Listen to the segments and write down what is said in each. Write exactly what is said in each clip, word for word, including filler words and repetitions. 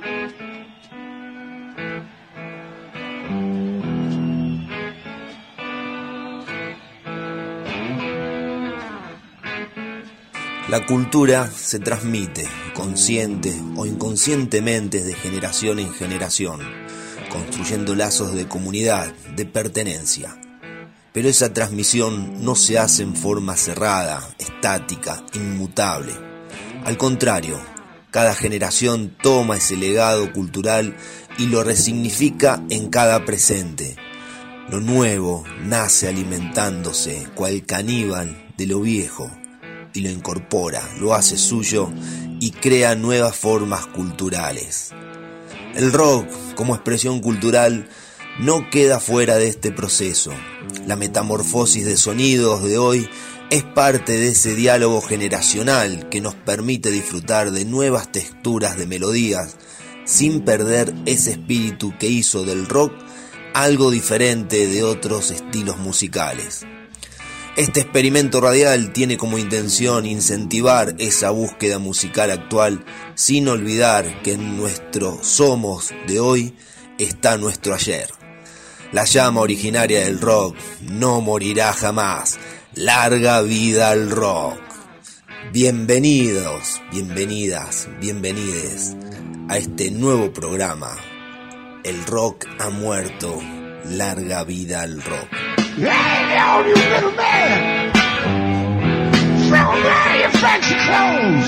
La cultura se transmite, consciente o inconscientemente, de generación en generación, construyendo lazos de comunidad, de pertenencia. Pero esa transmisión no se hace en forma cerrada, estática, inmutable. Al contrario, cada generación toma ese legado cultural y lo resignifica en cada presente. Lo nuevo nace alimentándose, cual caníbal, de lo viejo, y lo incorpora, lo hace suyo y crea nuevas formas culturales. El rock, como expresión cultural, no queda fuera de este proceso. La metamorfosis de sonidos de hoy es parte de ese diálogo generacional que nos permite disfrutar de nuevas texturas de melodías sin perder ese espíritu que hizo del rock algo diferente de otros estilos musicales. Este experimento radial tiene como intención incentivar esa búsqueda musical actual sin olvidar que en nuestro somos de hoy está nuestro ayer. La llama originaria del rock no morirá jamás. Larga vida al rock. Bienvenidos, bienvenidas, bienvenides a este nuevo programa. El rock ha muerto. Larga vida al rock. Hey, all you little man, from away your fancy clothes.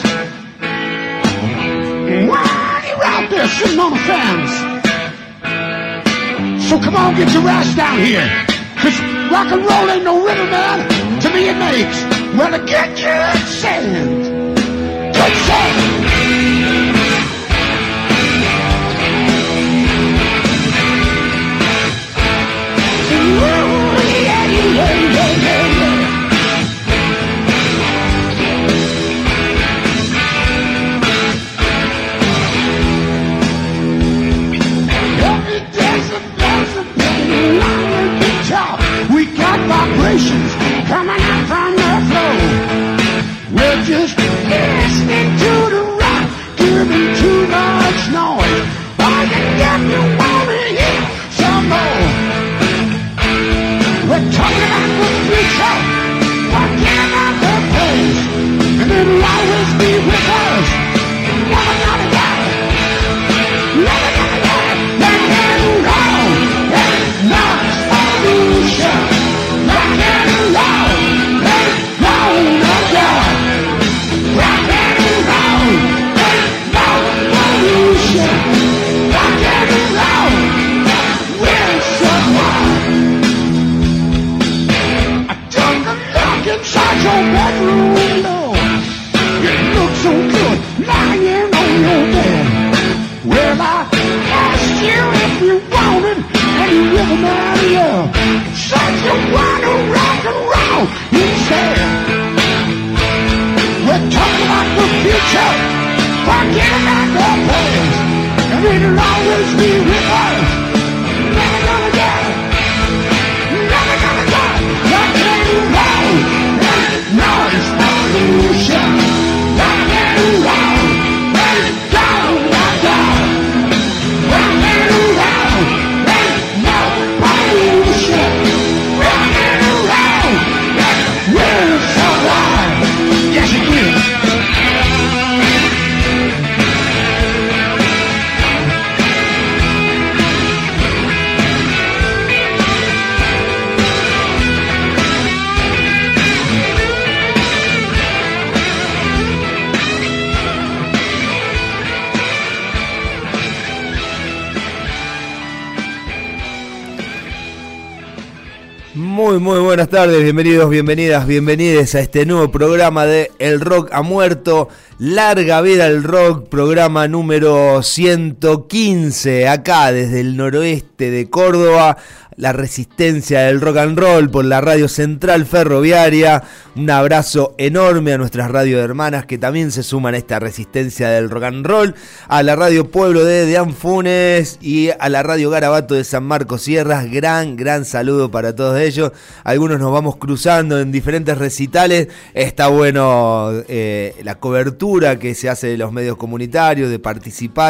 Why you out there sitting on the fence? So come on, get your ass down here, cause rock and roll ain't no rhythm, man. To me it makes, well, to get your sand, good sand. Vibrations coming out from the floor. We're just listening to the rock, giving too much noise. I can get you wanna hear some more. We're talking about the future, talking about the past, and it'll always be with us. Never gonna die, never gonna die. Rock and roll, there's no solution. Rock and roll, there's no God. Rock and roll, there's no solution. Rock and roll, we're so wild. I took a look inside your bedroom window. You look so good lying on your bed. Well, I asked you if you wanted any rhythm out of you. Said you wanna rock and roll instead. We're talking about the future, forget about the past, and it'll always be with us. Never gonna die, never gonna die. Rock and roll, there's no solution. Rock and roll, there's no God. Rock and roll, there's no pollution. Rock and roll, we're so alive. Yes, it is. Muy, muy buenas tardes, bienvenidos, bienvenidas, bienvenides a este nuevo programa de El Rock ha muerto. Larga vida al rock, programa número ciento quince, acá desde el noroeste de Córdoba, la resistencia del rock and roll por la Radio Central Ferroviaria. Un abrazo enorme a nuestras radio hermanas que también se suman a esta resistencia del rock and roll, a la Radio Pueblo de Deán Funes y a la Radio Garabato de San Marcos Sierras. Gran, gran saludo para todos ellos. Algunos nos vamos cruzando en diferentes recitales. Está bueno eh, la cobertura que se hace de los medios comunitarios, de participar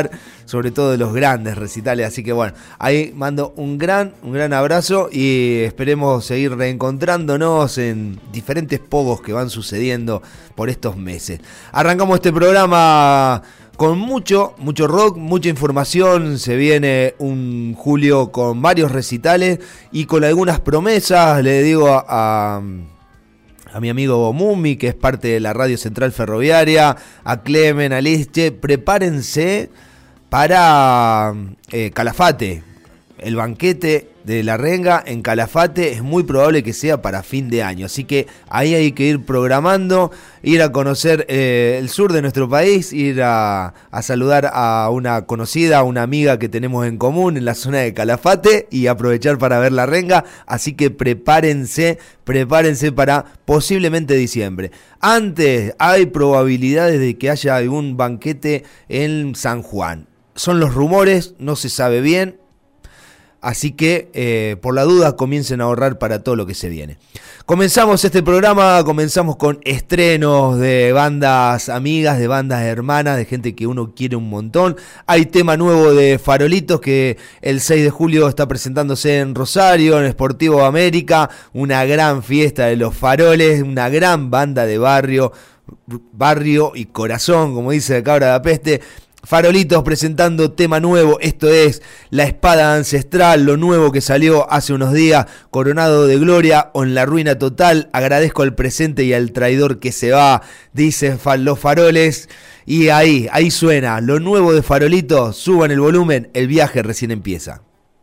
sobre todo de los grandes recitales. Así que bueno, ahí mando un gran, un gran abrazo y esperemos seguir reencontrándonos en diferentes pogos que van sucediendo por estos meses. Arrancamos este programa con mucho, mucho rock, mucha información. Se viene un julio con varios recitales y con algunas promesas. Le digo a, a, a mi amigo Mumi, que es parte de la Radio Central Ferroviaria, a Clemen, a Liz, che, prepárense para eh, Calafate. El banquete de La Renga en Calafate es muy probable que sea para fin de año, así que ahí hay que ir programando, ir a conocer eh, el sur de nuestro país, ir a, a saludar a una conocida, a una amiga que tenemos en común en la zona de Calafate y aprovechar para ver La Renga, así que prepárense, prepárense para posiblemente diciembre. Antes hay probabilidades de que haya algún banquete en San Juan. Son los rumores, no se sabe bien. Así que, eh, por la duda, comiencen a ahorrar para todo lo que se viene. Comenzamos este programa, comenzamos con estrenos de bandas amigas, de bandas hermanas, de gente que uno quiere un montón. Hay tema nuevo de Farolitos que el seis de julio está presentándose en Rosario, en Sportivo América. Una gran fiesta de los faroles, una gran banda de barrio, barrio y corazón, como dice Cabra de la Peste. Farolitos presentando tema nuevo, esto es La Espada Ancestral, lo nuevo que salió hace unos días, Coronado de Gloria o en la Ruina Total. Agradezco al presente y al traidor que se va, dicen los faroles. Y ahí, ahí suena, lo nuevo de Farolitos, suban el volumen, el viaje recién empieza.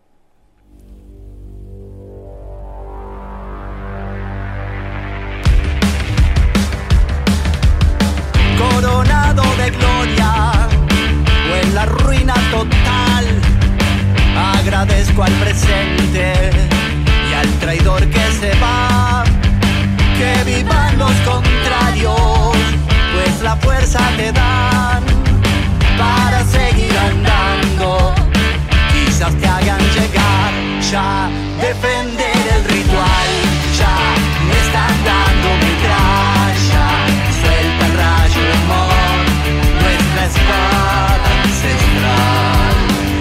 Coronado de gloria en la ruina total, agradezco al presente y al traidor que se va, que vivan los contrarios, pues la fuerza te dan para seguir andando, quizás te hagan llegar ya, defender el ritual, ya me están dando metralla, suelta el rayo de amor, nuestra espada ancestral.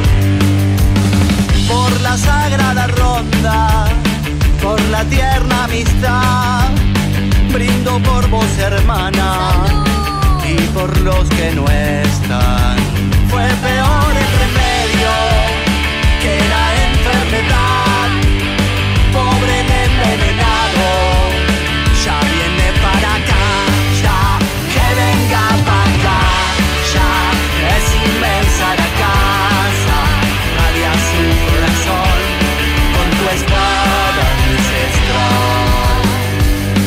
Por la sagrada ronda, por la tierna amistad, brindo por vos, hermana, y por los que no están. Fue peor el remedio que la enfermedad, pobre el envenenado, ya viene para acá, ya que venga para acá, ya es inmensa la casa, radia su corazón con tu espada ancestral.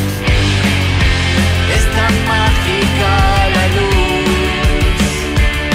Es tan mágica la luz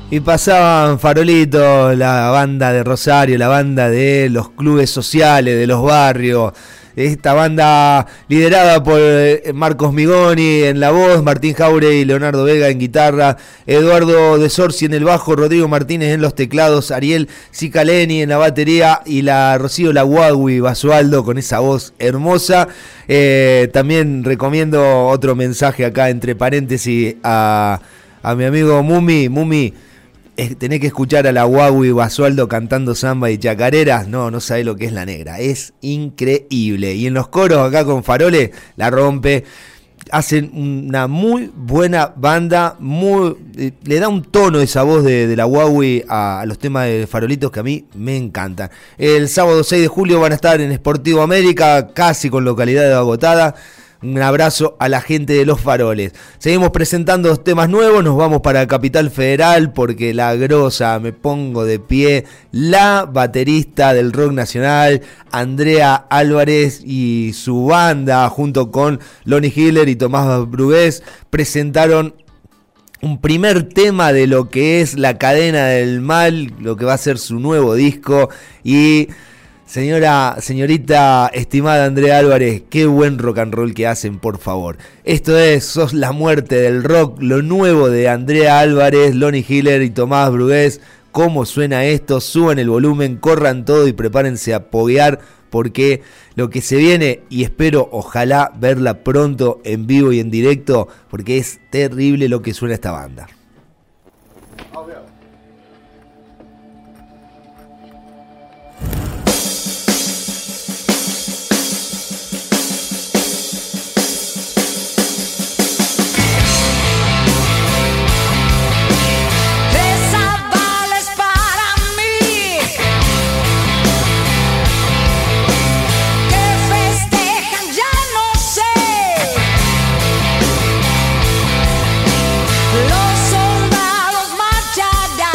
Y pasaban Farolito, la banda de Rosario, la banda de los clubes sociales, de los barrios. Esta banda liderada por Marcos Migoni en la voz, Martín Jauregui y Leonardo Vega en guitarra, Eduardo De Sorci en el bajo, Rodrigo Martínez en los teclados, Ariel Cicaleni en la batería y la Rocío Laguagui Basualdo con esa voz hermosa. Eh, también recomiendo otro mensaje acá entre paréntesis a, a mi amigo Mumi. Mumi, tenés que escuchar a la Guagui Basualdo cantando samba y chacareras. No, no sabés lo que es la negra. Es increíble. Y en los coros acá con Farole la rompe. Hacen una muy buena banda. Muy, eh, le da un tono esa voz de, de la Guagui a, a los temas de Farolitos que a mí me encantan. El sábado seis de julio van a estar en Sportivo América, casi con localidad agotada. Un abrazo a la gente de Los Faroles. Seguimos presentando temas nuevos. Nos vamos para Capital Federal porque la grosa, me pongo de pie, la baterista del rock nacional, Andrea Álvarez y su banda, junto con Lonnie Hiller y Tomás Brugués, presentaron un primer tema de lo que es La Cadena del Mal, lo que va a ser su nuevo disco. Y Señora, señorita estimada Andrea Álvarez, qué buen rock and roll que hacen, por favor. Esto es Sos la muerte del rock, lo nuevo de Andrea Álvarez, Lonnie Hiller y Tomás Brugués. ¿Cómo suena esto? Suban el volumen, corran todo y prepárense a poguear porque lo que se viene, y espero ojalá verla pronto en vivo y en directo, porque es terrible lo que suena esta banda. Los soldados marcharán.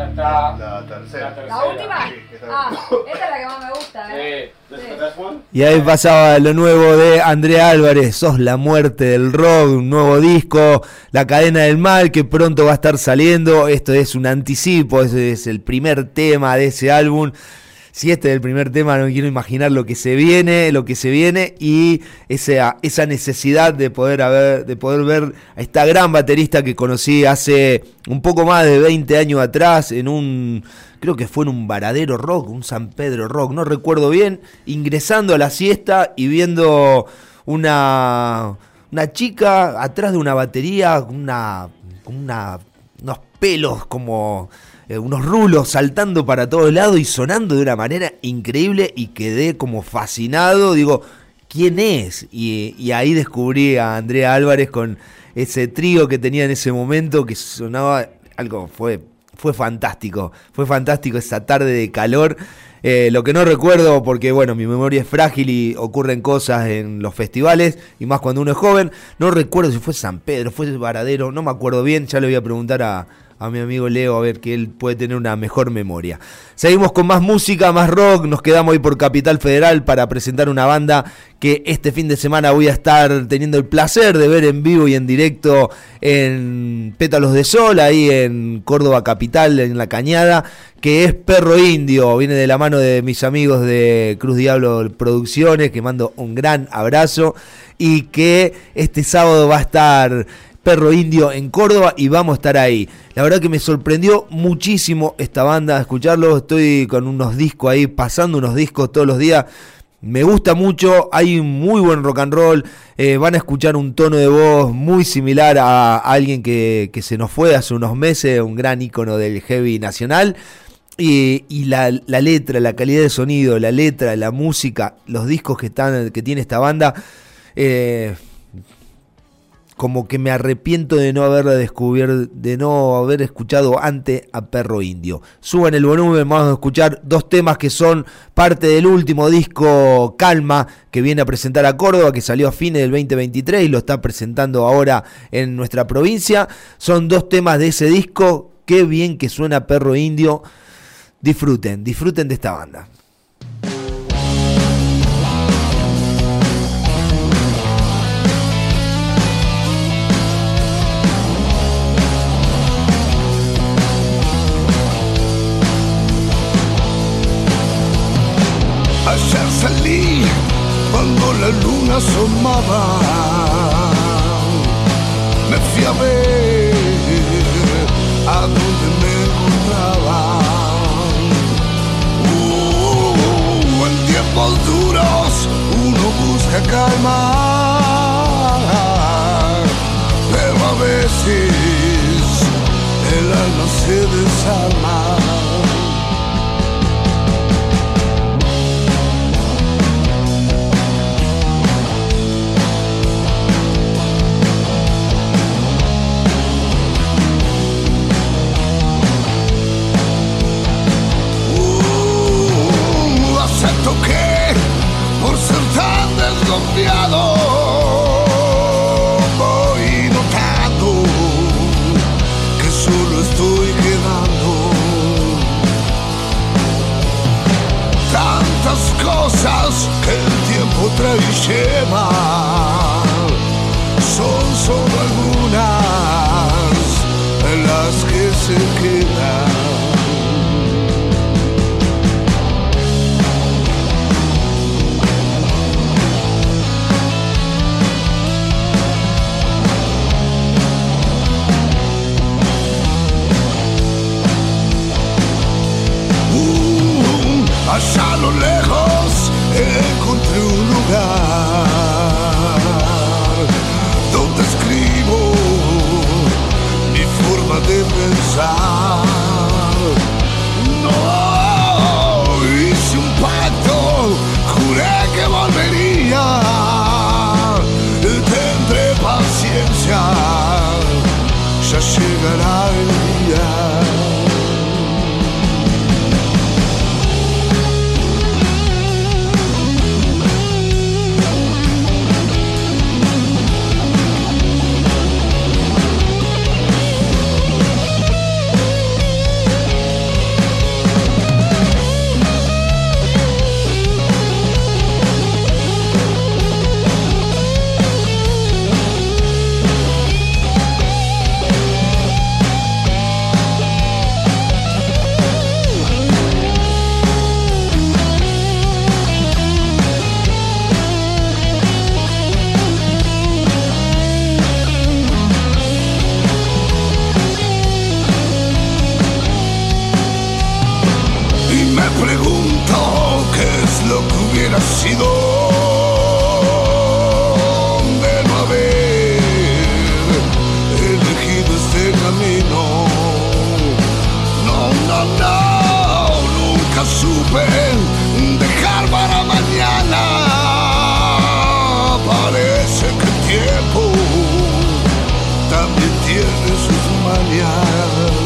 Ya está. La tercera. La tercera. ¿La última? Sí, esta- Ah, esta es la que más me gusta, ¿eh? Sí. Sí. Y ahí pasaba lo nuevo de Andrea Álvarez, Sos la muerte del rock, un nuevo disco, La cadena del mal, que pronto va a estar saliendo. Esto es un anticipo, ese es el primer tema de ese álbum. Si este es el primer tema, no quiero imaginar lo que se viene, lo que se viene y esa, esa necesidad de poder, haber, de poder ver a esta gran baterista que conocí hace un poco más de veinte años atrás en un, creo que fue en un Varadero Rock, un San Pedro Rock, no recuerdo bien, ingresando a la siesta y viendo una, una chica atrás de una batería con una, con una, unos pelos como... unos rulos saltando para todos lados y sonando de una manera increíble y quedé como fascinado, digo, ¿quién es? Y, y ahí descubrí a Andrea Álvarez con ese trío que tenía en ese momento que sonaba algo, fue, fue fantástico, fue fantástico esa tarde de calor. Eh, lo que no recuerdo, porque bueno, mi memoria es frágil y ocurren cosas en los festivales, y más cuando uno es joven, no recuerdo si fue San Pedro, fue Varadero, no me acuerdo bien, ya le voy a preguntar a... a mi amigo Leo, a ver que él puede tener una mejor memoria. Seguimos con más música, más rock, nos quedamos hoy por Capital Federal para presentar una banda que este fin de semana voy a estar teniendo el placer de ver en vivo y en directo en Pétalos de Sol, ahí en Córdoba Capital, en La Cañada, que es Perro Indio, viene de la mano de mis amigos de Cruz Diablo Producciones, que mando un gran abrazo, y que este sábado va a estar... Perro Indio en Córdoba y vamos a estar ahí. La verdad que me sorprendió muchísimo esta banda, escucharlo, estoy con unos discos ahí, pasando unos discos todos los días, me gusta mucho, hay un muy buen rock and roll, eh, van a escuchar un tono de voz muy similar a, a alguien que, que se nos fue hace unos meses, un gran ícono del heavy nacional. Y, y la, la letra, la calidad de sonido, la letra, la música, los discos que, están, que tiene esta banda, eh, como que me arrepiento de no haberla descubierto, de no haber escuchado antes a Perro Indio. Suban el volumen, vamos a escuchar dos temas que son parte del último disco Calma, que viene a presentar a Córdoba, que salió a fines del veinte veintitrés y lo está presentando ahora en nuestra provincia. Son dos temas de ese disco, qué bien que suena Perro Indio. Disfruten, disfruten de esta banda. Ayer salí cuando la luna asomaba, me fui a ver a donde me encontraba. Uh, en tiempos duros uno busca calma, pero a veces el alma se desarma. Que por ser tan desconfiado voy notando que solo estoy quedando. Tantas cosas que el tiempo trae y lleva son solo algunas de las que se quedan. Allá a lo lejos encontré un lugar donde escribo mi forma de pensar. No hice un pacto, juré que volvería. Tendré paciencia, ya llegará el día. y dónde no haber elegido este camino. No, no, no, nunca supe dejar para mañana. Parece que el tiempo también tiene sus mañas.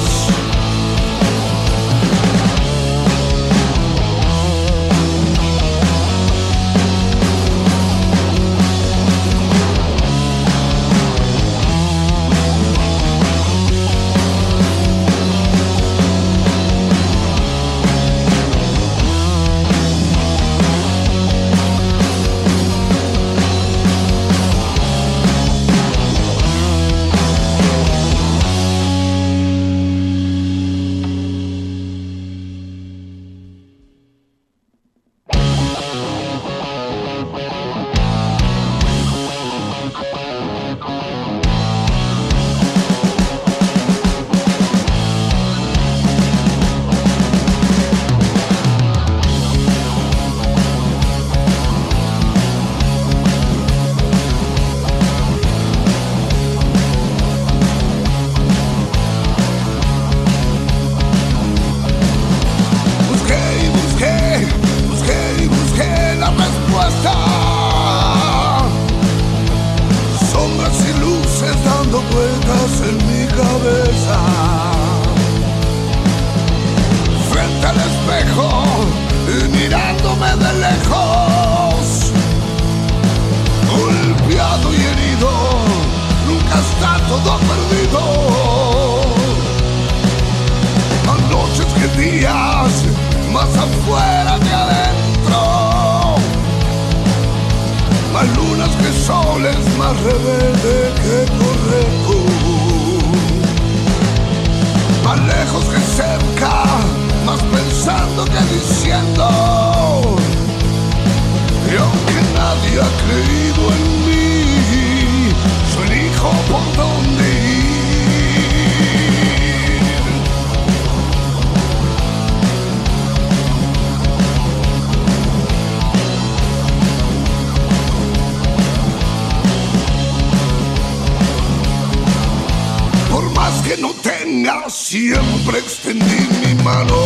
Siempre extendí mi mano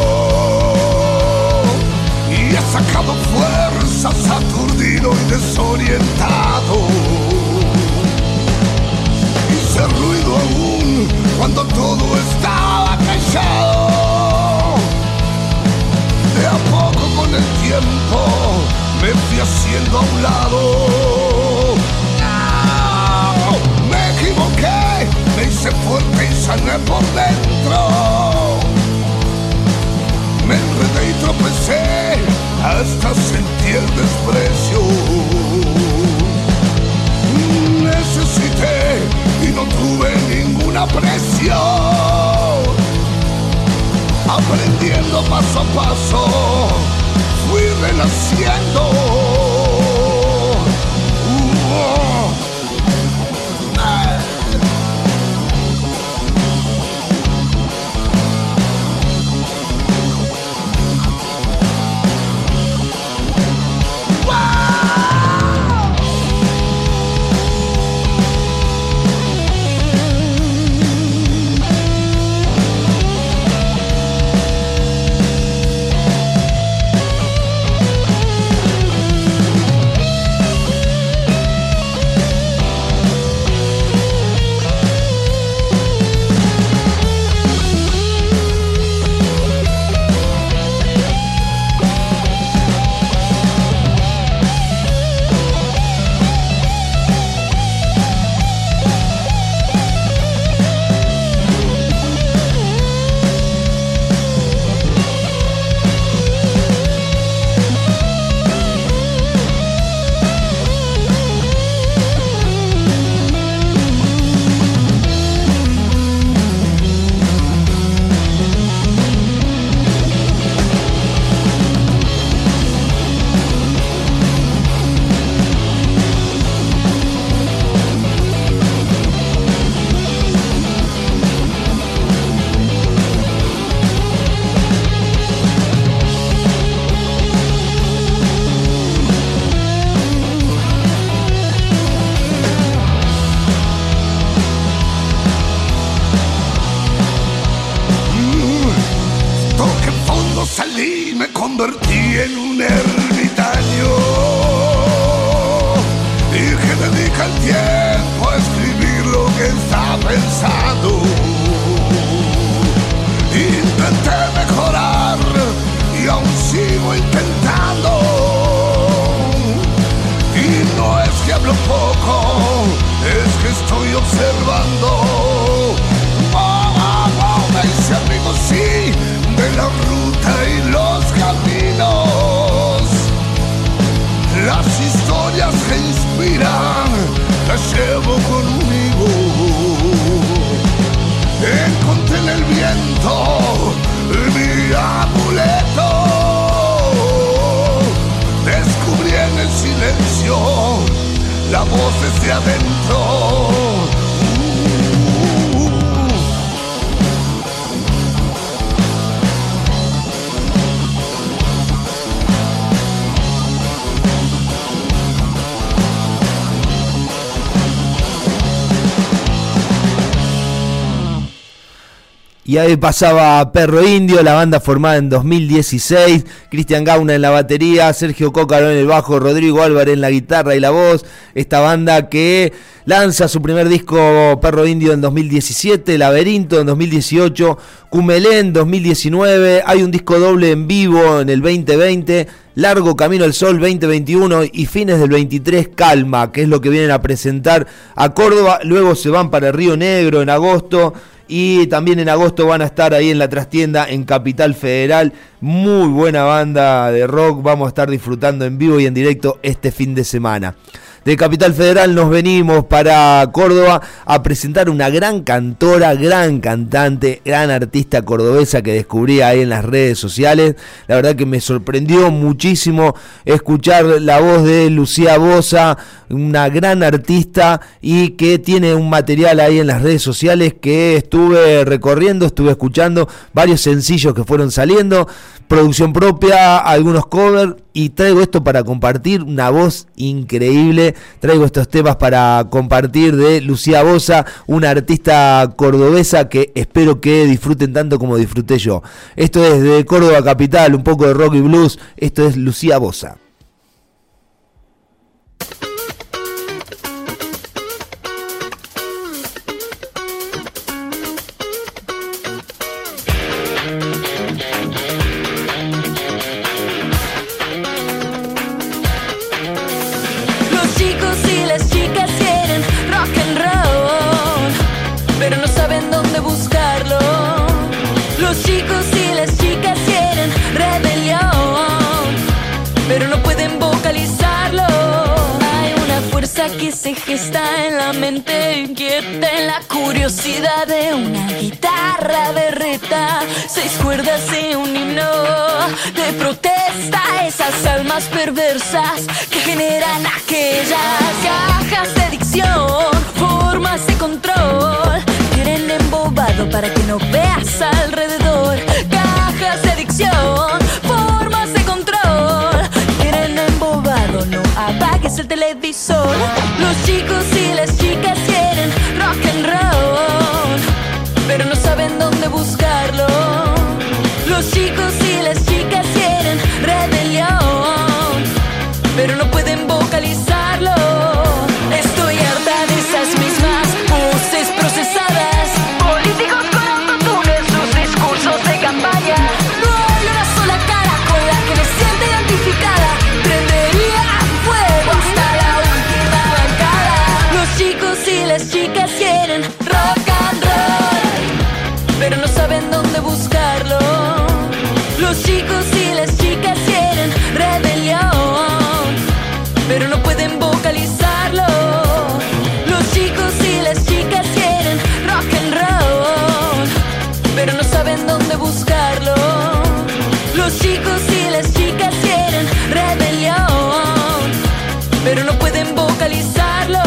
y he sacado fuerzas aturdido y desorientado. Hice ruido aún cuando todo estaba callado. De a poco con el tiempo me fui haciendo a un lado. No, me equivoqué. Me hice fuerte y sané por dentro. Me enredé y tropecé hasta sentir el desprecio. Necesité y no tuve ninguna presión. Aprendiendo paso a paso, fui renaciendo. Uh-oh. salí, me convertí en un ermitaño y que dedica el tiempo a escribir lo que está pensando. Intenté mejorar y aún sigo intentando. Y no es que hablo poco, es que estoy observando. Oh, oh, oh, me hice amigo, sí, de la ruta y los caminos. Las historias que inspiran las llevo conmigo. Encontré en el viento mi amuleto. Descubrí en el silencio la voz desde adentro. Y ahí pasaba Perro Indio, la banda formada en dos mil dieciséis, Cristian Gauna en la batería, Sergio Cócaro en el bajo, Rodrigo Álvarez en la guitarra y la voz. Esta banda que lanza su primer disco Perro Indio en dos mil diecisiete, Laberinto en dos mil dieciocho, Cumelé en dos mil diecinueve, hay un disco doble en vivo en el veinte veinte, Largo Camino al Sol veinte veintiuno y fines del veintitrés Calma, que es lo que vienen a presentar a Córdoba. Luego se van para el Río Negro en agosto. Y también en agosto van a estar ahí en la trastienda en Capital Federal. Muy buena banda de rock. Vamos a estar disfrutando en vivo y en directo este fin de semana. De Capital Federal nos venimos para Córdoba a presentar una gran cantora, gran cantante, gran artista cordobesa que descubrí ahí en las redes sociales. La verdad que me sorprendió muchísimo escuchar la voz de Lucía Bosa, una gran artista y que tiene un material ahí en las redes sociales que estuve recorriendo, estuve escuchando varios sencillos que fueron saliendo, producción propia, algunos covers, y traigo esto para compartir, una voz increíble. Traigo estos temas para compartir de Lucía Bosa, una artista cordobesa que espero que disfruten tanto como disfruté yo. Esto es de Córdoba Capital, un poco de rock y blues. Esto es Lucía Bosa. Que se gesta en la mente inquieta, en la curiosidad de una guitarra berreta, seis cuerdas y un himno de protesta, esas almas perversas que generan aquellas cajas de dicción, formas de control, tienen embobado para que no veas alrededor, cajas de dicción, formas de control, tienen embobado, no apagues el televisor. Los chicos y las chicas quieren rock and roll, pero no saben dónde buscarlo. Los chicos y las chicas quieren rebelión, pero no pueden vocalizarlo. Estoy harta de esas mismas voces procesadas, políticos con autotune en sus discursos de campaña. No hay una sola cara con la que me sienta identificada. Prendería fuego hasta la última bancada. Los chicos y las chicas quieren rock and roll, pero no saben dónde buscarlo. Los chicos y las chicas quieren rebelión, pero no pueden vocalizarlo. Los chicos y las chicas quieren rock and roll, pero no saben dónde buscarlo. Los chicos y las chicas quieren rebelión, pero no pueden vocalizarlo.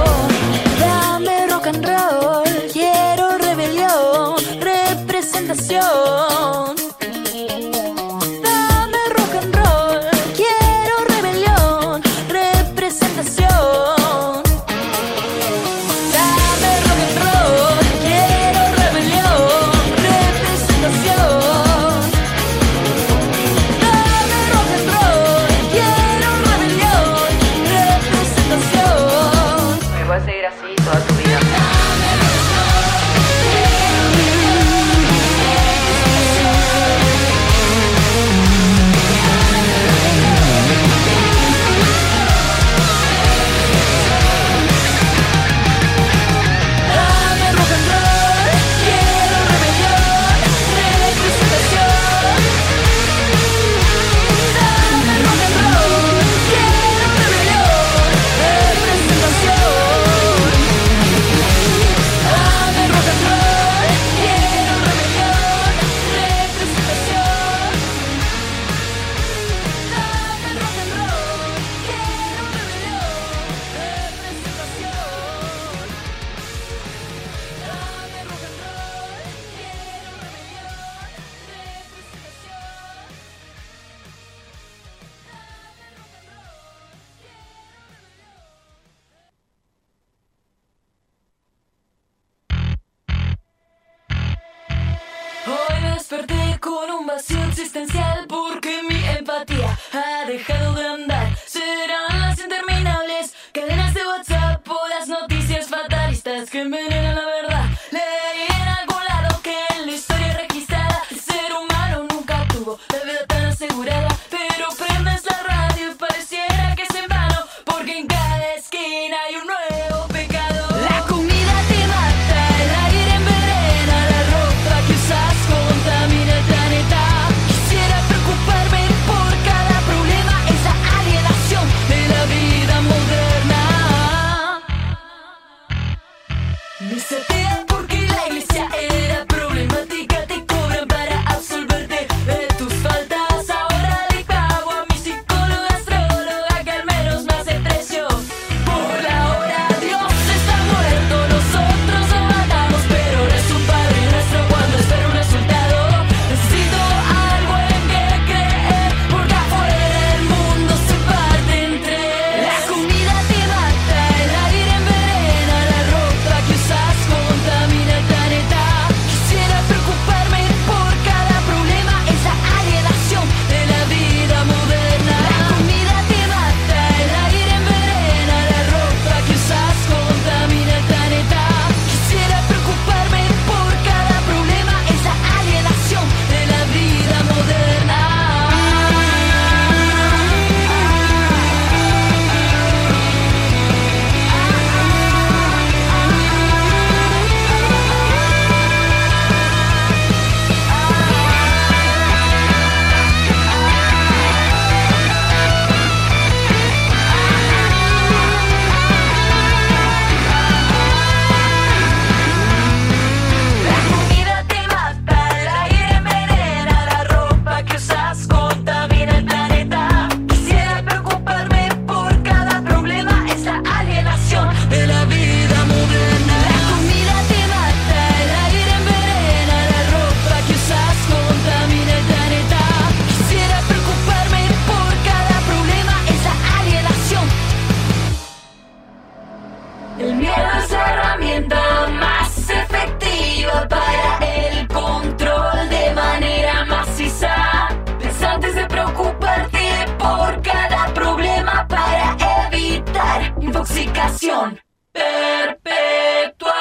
Dame rock and roll, quiero rebelión, representación. Hoy me desperté con un vacío existencial porque mi empatía ha dejado de andar. Serán las interminables cadenas de WhatsApp o las noticias fatalistas que envenenan la verdad. Leí en algún lado que en la historia registrada el ser humano nunca tuvo la vida tan asegurada. Pero prendes la radio y pareciera que es en vano, porque en cada esquina hay un nuevo pecado. La comida te mata, el aire envenena, la ropa que usas contamina el planeta. Quisiera preocuparme por cada problema, es la alienación de la vida moderna. Me satea porque la iglesia era problemática, te cobran para absolverte de tus faltas. Ahora le pago a mi psicóloga, astróloga, que al menos me hace precio por la hora. Dios está muerto, nosotros lo matamos, pero ahora es un padre nuestro cuando espera un resultado. Necesito algo en que creer, porque afuera el mundo se parte en tres. La comida te mata, el aire envenena, la ropa que usas contamina el planeta. Quisiera preocuparme por cada problema, es la alienación de la vida moderna. La comida te mata, el aire envenena, la ropa que usas contamina el planeta. Quisiera preocuparme por cada problema, es la alienación de la vida moderna. La comida te mata, el aire envenena, la ropa que usas contamina el planeta. Quisiera preocuparme por cada problema, es la alienación de la vida moderna. La comida te mata, el aire envenena, la ropa que usas contamina el planeta. Quisiera preocuparme por cada problema, es la alienación. El miedo es la herramienta más efectiva para el control de manera maciza. Piensa antes de preocuparte por cada problema para evitar intoxicación perpetua.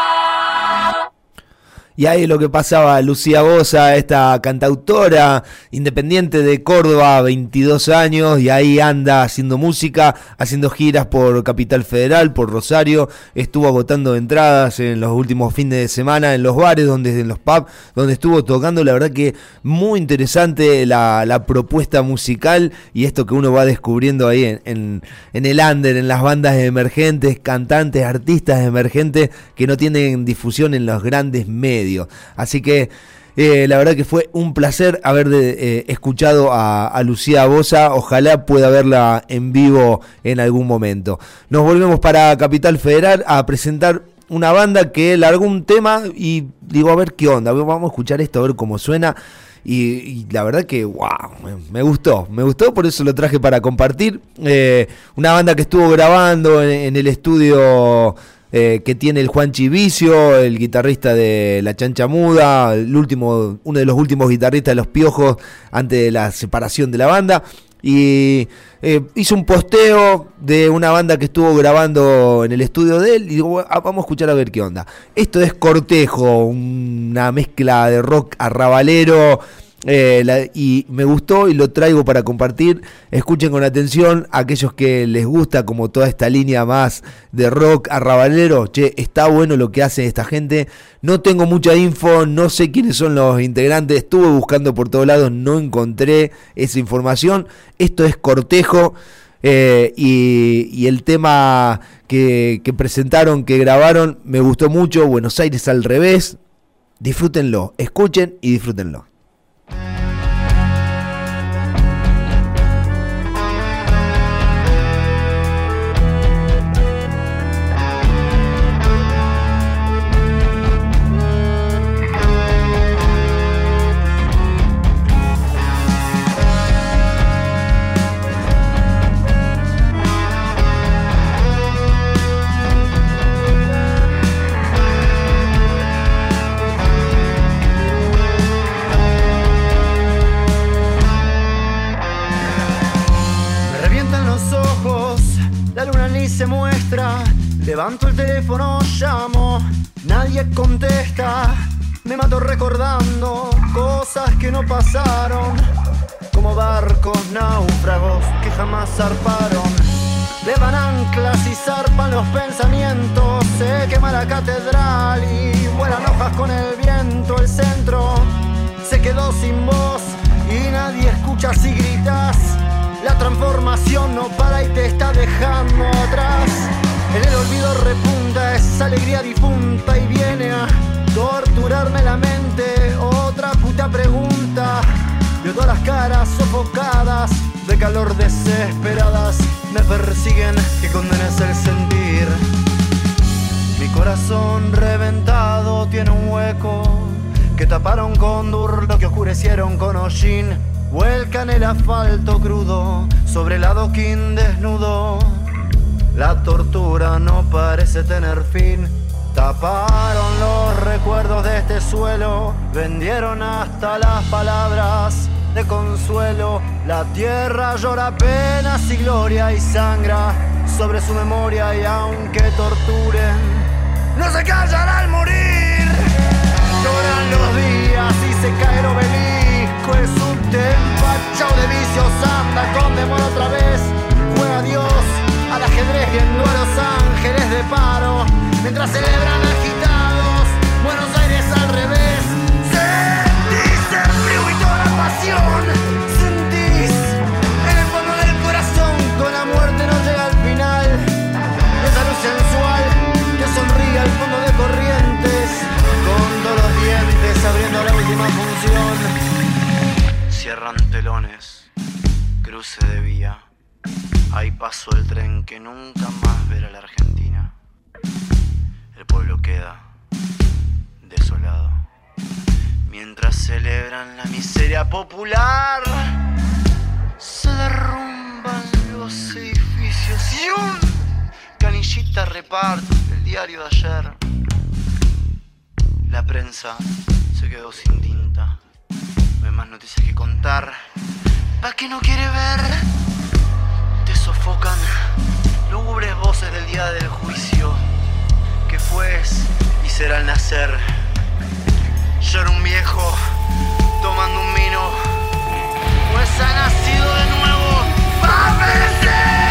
Y ahí lo que pasaba Lucía Bosa, esta cantautora independiente de Córdoba, veintidós años, y ahí anda haciendo música, haciendo giras por Capital Federal, por Rosario, estuvo agotando entradas en los últimos fines de semana en los bares, donde en los pubs, donde estuvo tocando. La verdad que muy interesante la, la propuesta musical y esto que uno va descubriendo ahí en, en, en el under, en las bandas emergentes, cantantes, artistas emergentes que no tienen difusión en los grandes medios. Así que eh, la verdad que fue un placer haber de, eh, escuchado a, a Lucía Bosa. Ojalá pueda verla en vivo en algún momento. Nos volvemos para Capital Federal a presentar una banda que largó un tema y digo, a ver qué onda, vamos a escuchar esto, a ver cómo suena. Y, y la verdad que wow, me, me gustó, me gustó, por eso lo traje para compartir. Eh, una banda que estuvo grabando en, en el estudio Eh, que tiene el Juanchi Vicio, el guitarrista de La Chancha Muda, el último, uno de los últimos guitarristas de Los Piojos antes de la separación de la banda. Y eh, hizo un posteo de una banda que estuvo grabando en el estudio de él y digo, ah, vamos a escuchar a ver qué onda. Esto es Cortejo, una mezcla de rock arrabalero. Eh, la, y me gustó y lo traigo para compartir. Escuchen con atención a aquellos que les gusta como toda esta línea más de rock arrabalero. Che, está bueno lo que hace esta gente. No tengo mucha info, no sé quiénes son los integrantes, estuve buscando por todos lados, no encontré esa información. Esto es Cortejo. Eh, y, y el tema que, que presentaron, que grabaron, me gustó mucho. Buenos Aires al revés. Disfrútenlo, escuchen y disfrútenlo. We'll be right back. se muestra. Levanto el teléfono, llamo, nadie contesta. Me mato recordando cosas que no pasaron, como barcos náufragos que jamás zarparon. Levan anclas y zarpan los pensamientos. Se quema la catedral y vuelan hojas con el viento. El centro se quedó sin voz y nadie escucha si gritas. La transformación no para y te está dejando atrás. En el olvido repunta esa alegría difunta y viene a torturarme la mente. Otra puta pregunta. Veo todas las caras sofocadas de calor desesperadas. Me persiguen que condenes el sentir. Mi corazón reventado tiene un hueco que taparon con durlo, que oscurecieron con hollín. Vuelcan el asfalto crudo sobre el adoquín desnudo. La tortura no parece tener fin. Taparon los recuerdos de este suelo, vendieron hasta las palabras de consuelo. La tierra llora penas y gloria y sangra sobre su memoria, y aunque torturen, no se callan al morir. Lloran los días y se cae el obelisco. El subte empachado de vicios anda con demora otra vez. Juega Dios al ajedrez viendo a los ángeles de paro mientras celebran agitados Buenos Aires al revés. Sentís el frío y toda la pasión. Sentís en el fondo del corazón con la muerte no llega al final. Esa luz sensual que sonríe al fondo de Corrientes, con todos los dientes abriendo la última función. Cierran telones, cruce de vía. Ahí pasó el tren que nunca más verá la Argentina. El pueblo queda desolado mientras celebran la miseria popular. Se derrumban los edificios y un canillita reparte el diario de ayer. La prensa se quedó sin tinta. No hay más noticias que contar. ¿Pa' qué no quiere ver? Te sofocan lúgubres voces del día del juicio, que fue y será el nacer. Llora un viejo tomando un vino, pues ha nacido de nuevo para vencer.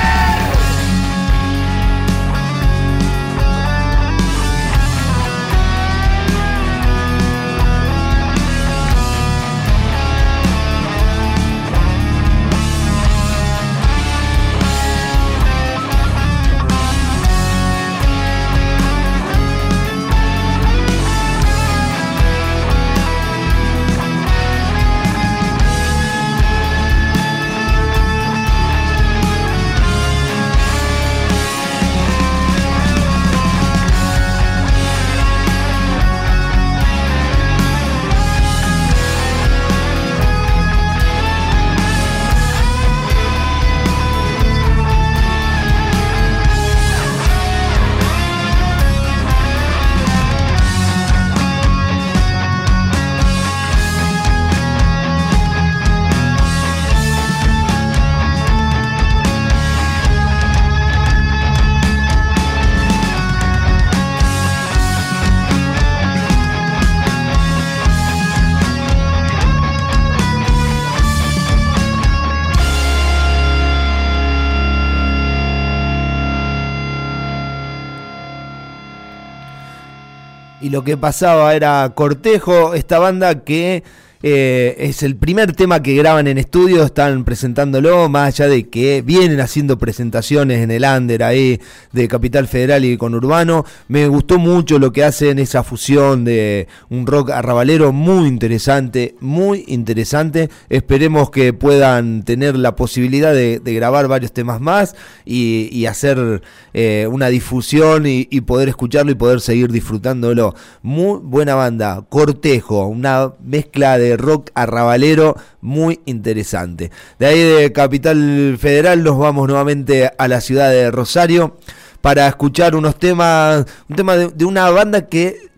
Y lo que pasaba era Cortejo, esta banda que eh, es el primer tema que graban en estudio, están presentándolo, más allá de que vienen haciendo presentaciones en el under ahí de Capital Federal y Conurbano. Me gustó mucho lo que hacen, esa fusión de un rock arrabalero muy interesante, muy interesante. Esperemos que puedan tener la posibilidad de, de grabar varios temas más y, y hacer eh, una difusión y, y poder escucharlo y poder seguir disfrutándolo. Muy buena banda, Cortejo, una mezcla de rock arrabalero muy interesante. De ahí de Capital Federal nos vamos nuevamente a la ciudad de Rosario para escuchar unos temas, un tema de, de una banda que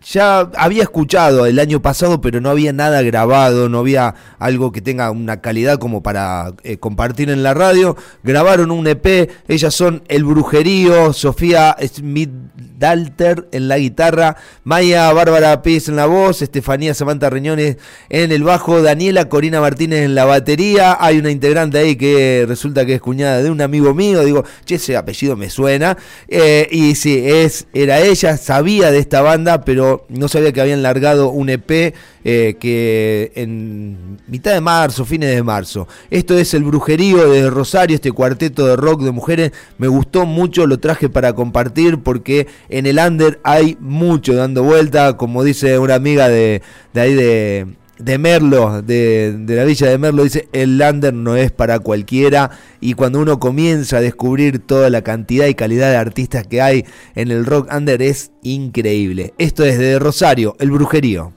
ya había escuchado el año pasado, pero no había nada grabado, no había algo que tenga una calidad como para eh, compartir en la radio. Grabaron un E P, ellas son El Brujerío, Sofía Smith-Dalter en la guitarra, Maya Bárbara Pérez en la voz, Estefanía Samantha Reñones en el bajo, Daniela Corina Martínez en la batería. Hay una integrante ahí que resulta que es cuñada de un amigo mío, digo, che, ese apellido me suena, eh, y sí, es, era ella, sabía de esta banda, pero no sabía que habían largado un E P eh, que en mitad de marzo, fines de marzo. Esto es El Brujerío de Rosario, este cuarteto de rock de mujeres. Me gustó mucho, lo traje para compartir porque en el under hay mucho dando vuelta, como dice una amiga de, de ahí de... de Merlo, de, de la villa de Merlo, dice, el under no es para cualquiera, y cuando uno comienza a descubrir toda la cantidad y calidad de artistas que hay en el rock under es increíble. Esto es de Rosario, El Brujerío.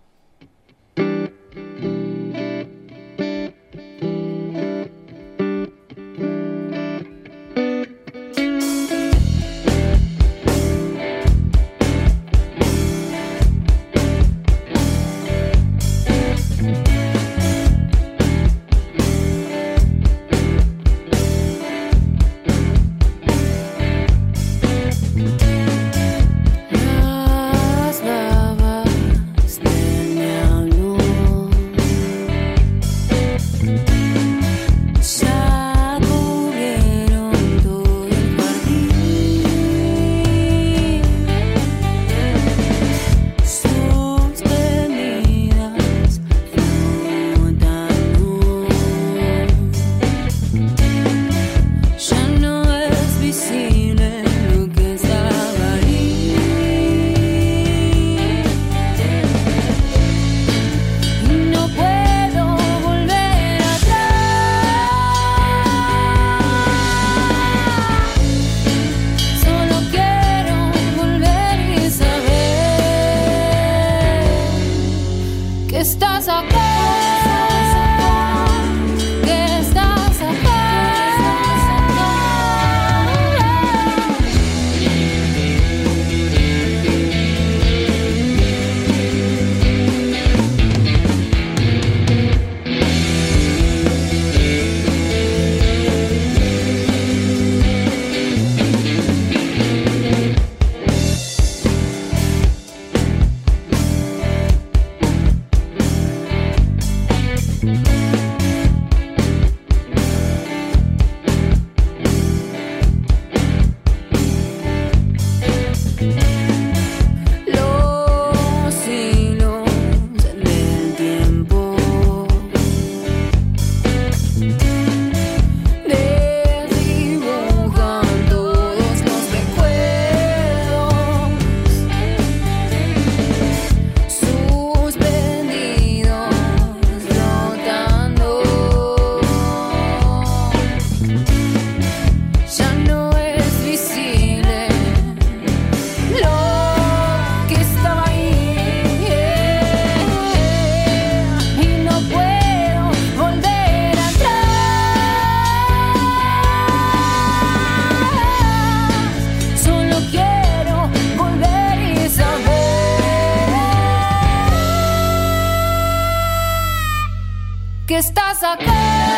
que estás acá,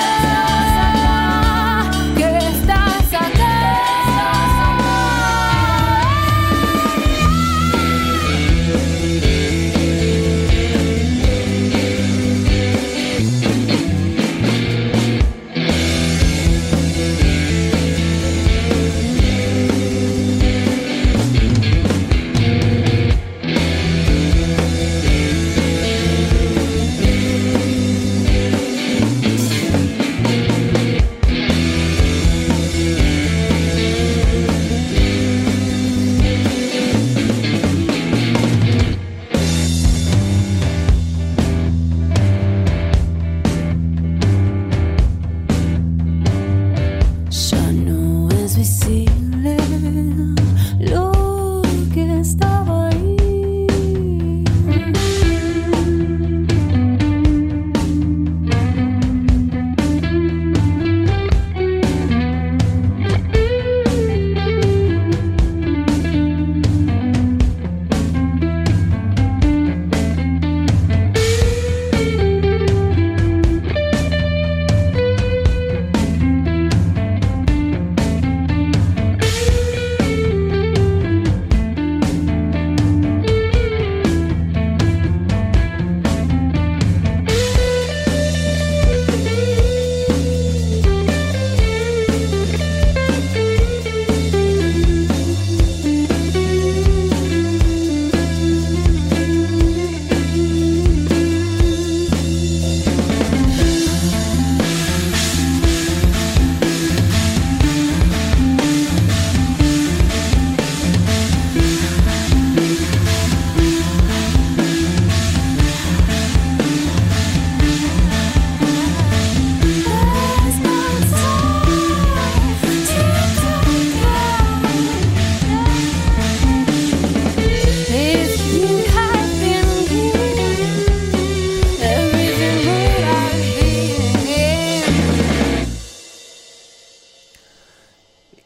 que estás acá.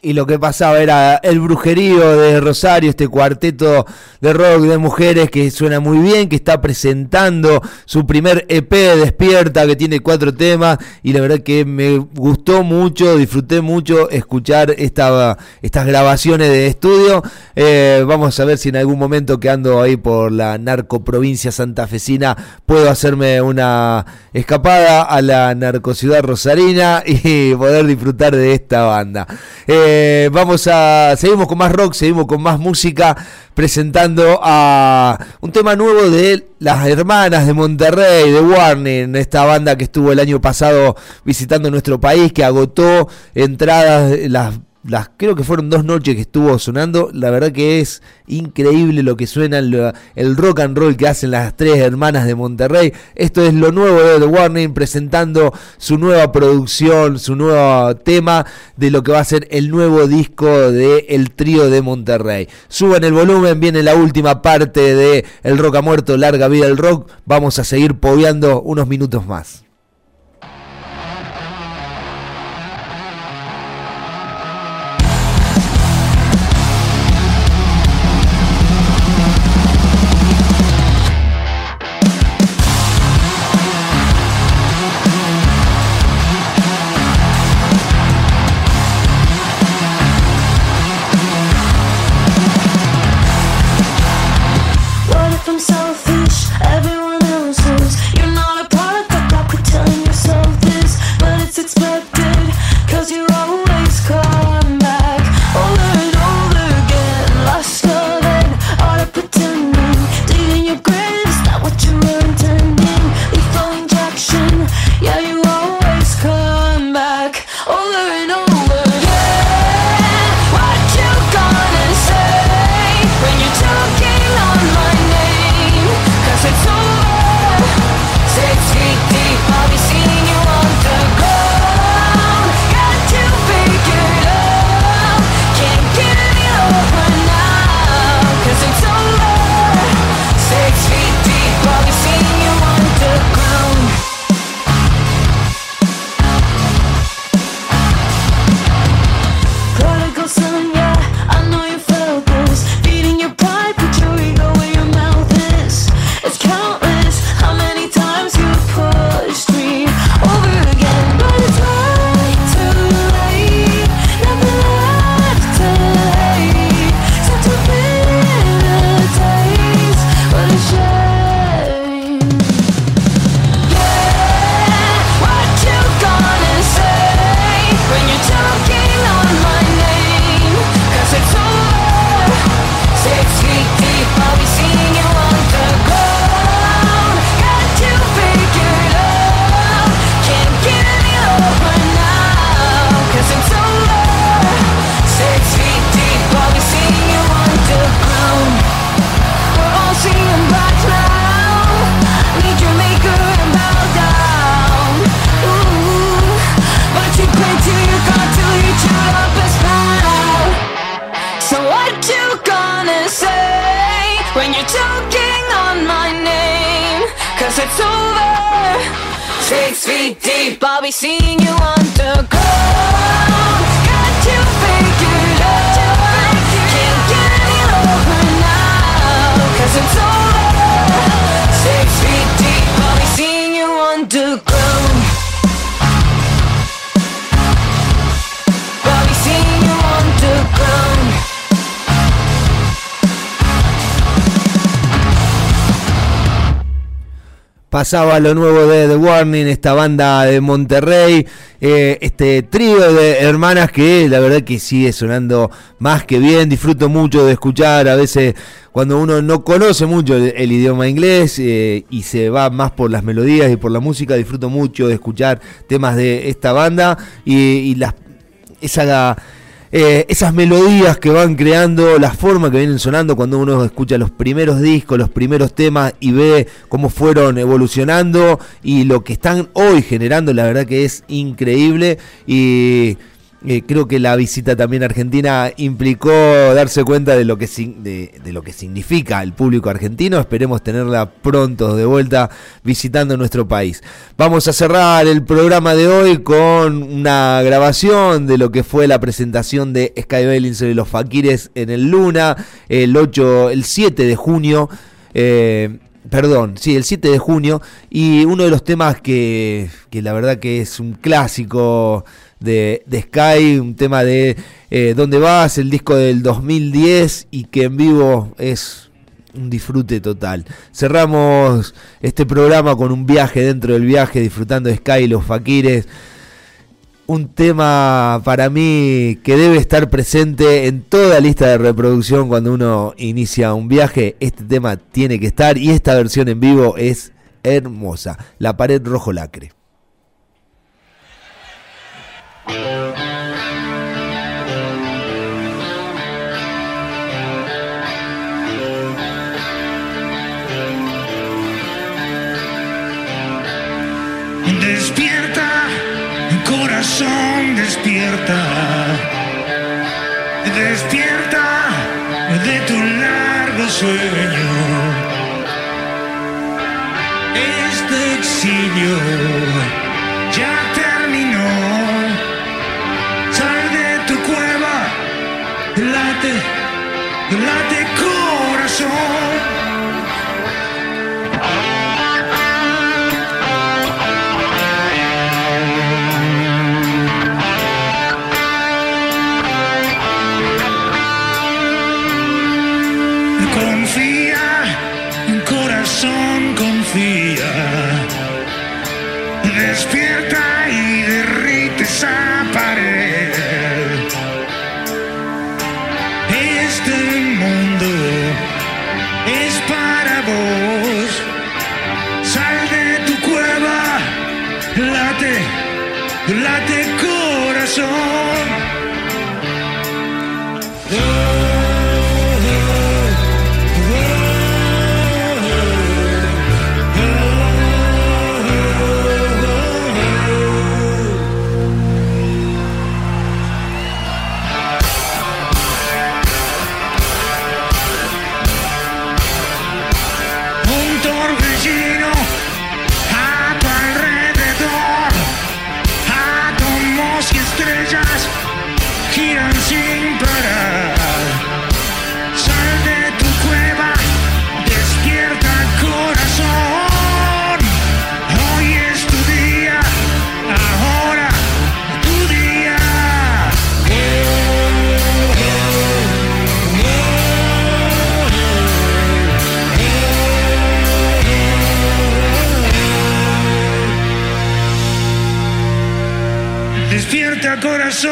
Y lo que pasaba era El Brujerío de Rosario, este cuarteto de rock de mujeres que suena muy bien, que está presentando su primer E P, Despierta, que tiene cuatro temas, y la verdad que me gustó mucho, disfruté mucho escuchar esta, estas grabaciones de estudio. Eh, vamos a ver si en algún momento que ando ahí por la narcoprovincia santafesina puedo hacerme una escapada a la narcociudad rosarina y poder disfrutar de esta banda. Eh, vamos a seguimos con más rock, seguimos con más música, presentando a un tema nuevo de las hermanas de Monterrey, de Warning, esta banda que estuvo el año pasado visitando nuestro país, que agotó entradas, las Las, creo que fueron dos noches que estuvo sonando. La verdad que es increíble lo que suena, el, el rock and roll que hacen las tres hermanas de Monterrey. Esto es lo nuevo de The Warning, presentando su nueva producción, su nuevo tema de lo que va a ser el nuevo disco de el trío de Monterrey. Suban el volumen, viene la última parte de El Rock ha Muerto, larga vida el rock. Vamos a seguir pobeando unos minutos más. Pasaba lo nuevo de The Warning, esta banda de Monterrey, eh, este trío de hermanas que la verdad que sigue sonando más que bien. Disfruto mucho de escuchar, a veces cuando uno no conoce mucho el, el idioma inglés eh, y se va más por las melodías y por la música, disfruto mucho de escuchar temas de esta banda y, y las, esa... Eh, esas melodías que van creando, la forma que vienen sonando cuando uno escucha los primeros discos, los primeros temas y ve cómo fueron evolucionando y lo que están hoy generando, la verdad que es increíble. Y Eh, creo que la visita también a Argentina implicó darse cuenta de lo que de, de lo que significa el público argentino. Esperemos tenerla pronto de vuelta visitando nuestro país. Vamos a cerrar el programa de hoy con una grabación de lo que fue la presentación de Sky Bailinson y los Fakires en el Luna el ocho, el siete de junio. Eh, Perdón, sí, el siete de junio. Y uno de los temas que, que la verdad que es un clásico de, de Sky, un tema de eh, ¿Dónde vas?, el disco del dos mil diez, y que en vivo es un disfrute total. Cerramos este programa con un viaje dentro del viaje, disfrutando de Sky y los Fakires. Un tema para mí que debe estar presente en toda lista de reproducción cuando uno inicia un viaje. Este tema tiene que estar, y esta versión en vivo es hermosa. La Pared Rojo Lacre. Despierta, corazón, despierta. Despierta de tu largo sueño. Este exilio ya terminó. Sal de tu cueva, late, late corazón. Confía, despierta y derrite esa pared. Este mundo es para vos. Sal de tu cueva, late, late corazón. Oh. Despierta corazón.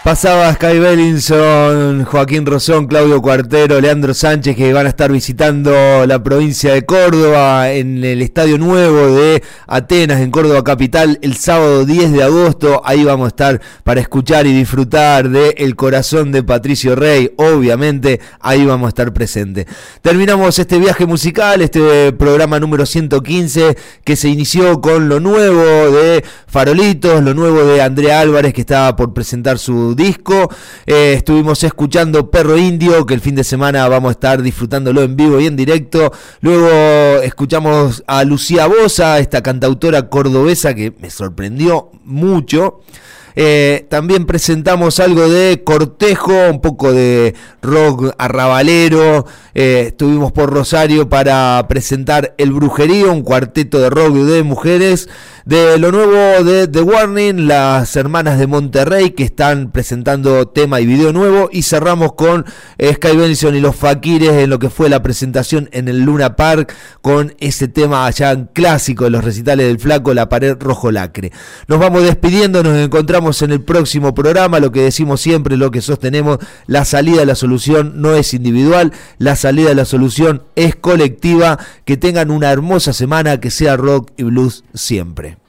Pasaba Sky Bellinson, Joaquín Rosón, Claudio Cuartero, Leandro Sánchez, que van a estar visitando la provincia de Córdoba en el Estadio Nuevo de Atenas, en Córdoba Capital, el sábado diez de agosto. Ahí vamos a estar para escuchar y disfrutar de El Corazón de Patricio Rey. Obviamente, ahí vamos a estar presentes. Terminamos este viaje musical, este programa número ciento quince, que se inició con lo nuevo de Farolitos, lo nuevo de Andrea Álvarez, que estaba por presentar su disco. Eh, estuvimos escuchando Perro Indio, que el fin de semana vamos a estar disfrutándolo en vivo y en directo. Luego escuchamos a Lucía Bosa, esta cantautora cordobesa que me sorprendió mucho. Eh, también presentamos algo de Cortejo, un poco de rock arrabalero. Eh, estuvimos por Rosario para presentar El Brujerío, un cuarteto de rock de mujeres. De lo nuevo de The Warning, las hermanas de Monterrey, que están presentando tema y video nuevo. Y cerramos con eh, Sky Benson y los Faquires en lo que fue la presentación en el Luna Park, con ese tema allá clásico de los recitales del Flaco, La Pared Rojo Lacre. Nos vamos despidiendo, nos encontramos en el próximo programa. Lo que decimos siempre, lo que sostenemos: la salida de la solución no es individual, la salida de la solución es colectiva. Que tengan una hermosa semana, que sea rock y blues siempre.